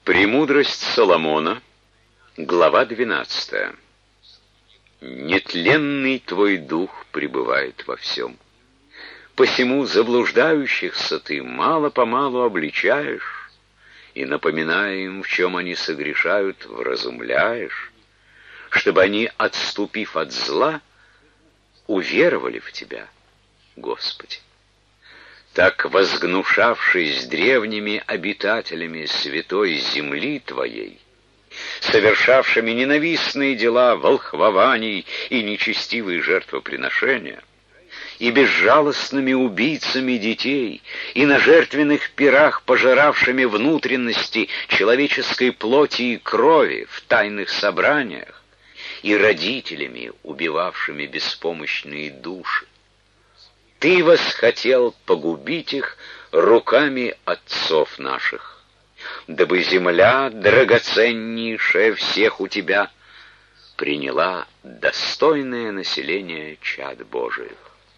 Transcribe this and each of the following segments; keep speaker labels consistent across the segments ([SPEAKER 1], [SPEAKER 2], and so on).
[SPEAKER 1] Премудрость Соломона, глава 12. Нетленный твой дух пребывает во всем. Посему заблуждающихся ты мало-помалу обличаешь, и, напоминая им, в чем они согрешают, вразумляешь, чтобы они, отступив от зла, уверовали в Тебя, Господи. Так, возгнушавшись древними обитателями святой земли Твоей, совершавшими ненавистные дела волхвований и нечестивые жертвоприношения, и безжалостными убийцами детей, и на жертвенных пирах пожиравшими внутренности человеческой плоти и крови в тайных собраниях, и родителями, убивавшими беспомощные души, Ты восхотел погубить их руками отцов наших, дабы земля, драгоценнейшая всех у Тебя, приняла достойное население чад Божиих.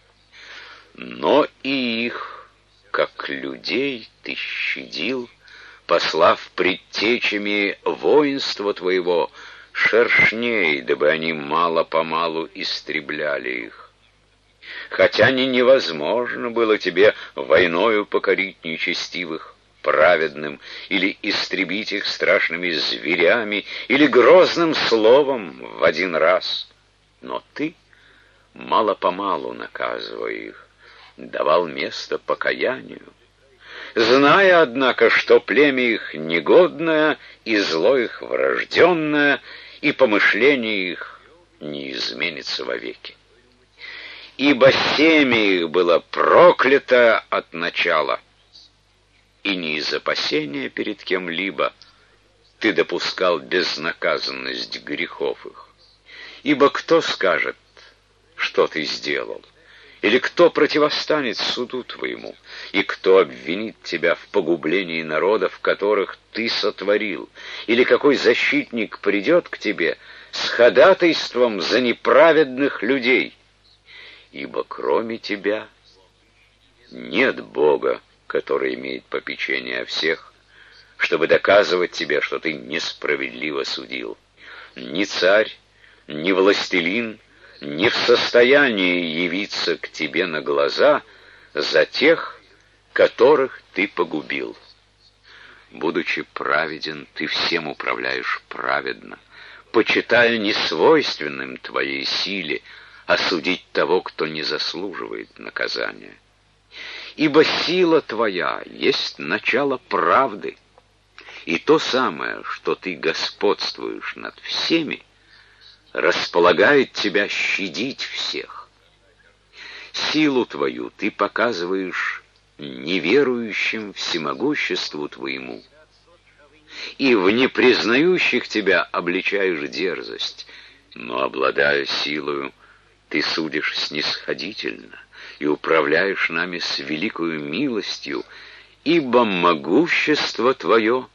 [SPEAKER 1] Но и их, как людей, Ты щадил, послав предтечами воинства Твоего шершней, дабы они мало-помалу истребляли их. Хотя невозможно было Тебе войною покорить нечестивых праведным, или истребить их страшными зверями, или грозным словом в один раз. Но Ты, мало-помалу наказывая их, давал место покаянию, зная, однако, что племя их негодное, и зло их врожденное, и помышление их не изменится вовеки. Ибо семя их было проклято от начала, и не из опасения перед кем-либо Ты допускал безнаказанность грехов их. Ибо кто скажет, что Ты сделал? Или кто противостанет суду Твоему? И кто обвинит Тебя в погублении народов, которых Ты сотворил? Или какой защитник придет к Тебе с ходатайством за неправедных людей? Ибо кроме Тебя нет Бога, который имеет попечение о всех, чтобы доказывать Тебе, что Ты несправедливо судил. Ни царь, ни властелин не в состоянии явиться к Тебе на глаза за тех, которых Ты погубил. Будучи праведен, Ты всем управляешь праведно, почитая несвойственным Твоей силе осудить того, кто не заслуживает наказания. Ибо сила Твоя есть начало правды, и то самое, что Ты господствуешь над всеми, располагает Тебя щадить всех. Силу Твою Ты показываешь неверующим всемогуществу Твоему, и в непризнающих Тебя обличаешь дерзость, но, обладая силою, Ты судишь снисходительно и управляешь нами с великою милостью, ибо могущество Твое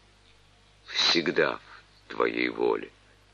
[SPEAKER 1] всегда в Твоей воле.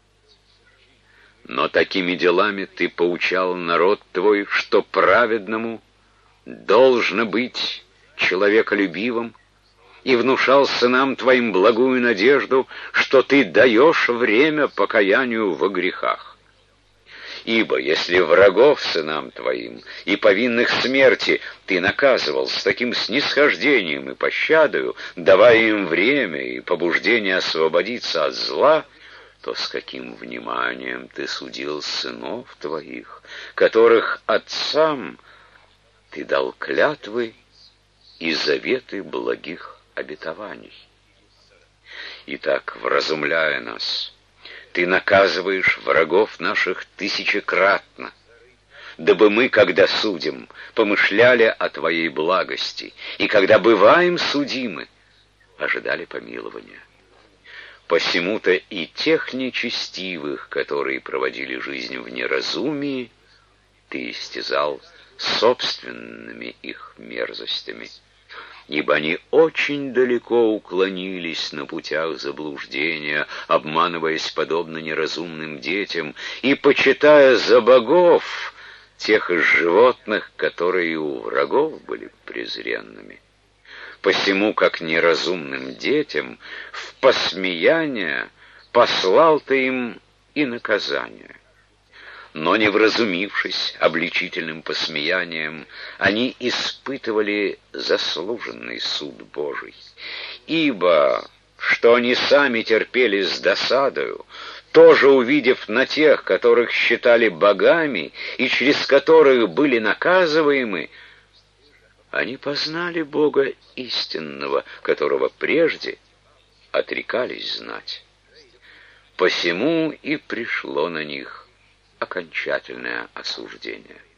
[SPEAKER 1] Но такими делами Ты поучал народ Твой, что праведному должно быть человеколюбивым, и внушал сынам Твоим благую надежду, что Ты даешь время покаянию во грехах. Ибо если врагов сынам Твоим и повинных смерти Ты наказывал с таким снисхождением и пощадою, давая им время и побуждение освободиться от зла, то с каким вниманием Ты судил сынов Твоих, которых отцам Ты дал клятвы и заветы благих обетований. Итак, вразумляя нас, Ты наказываешь врагов наших тысячекратно, дабы мы, когда судим, помышляли о Твоей благости, и когда бываем судимы, ожидали помилования. Посему-то и тех нечестивых, которые проводили жизнь в неразумии, Ты истязал собственными их мерзостями, ибо они очень далеко уклонились на путях заблуждения, обманываясь подобно неразумным детям и почитая за богов тех из животных, которые у врагов были презренными. Посему, как неразумным детям, в посмеяние послал ты им и наказание. Но не вразумившись обличительным посмеянием, они испытывали заслуженный суд Божий. Ибо, что они сами терпели с досадою, тоже увидев на тех, которых считали богами и через которых были наказываемы, они познали Бога истинного, которого прежде отрекались знать. Посему и пришло на них окончательное осуждение.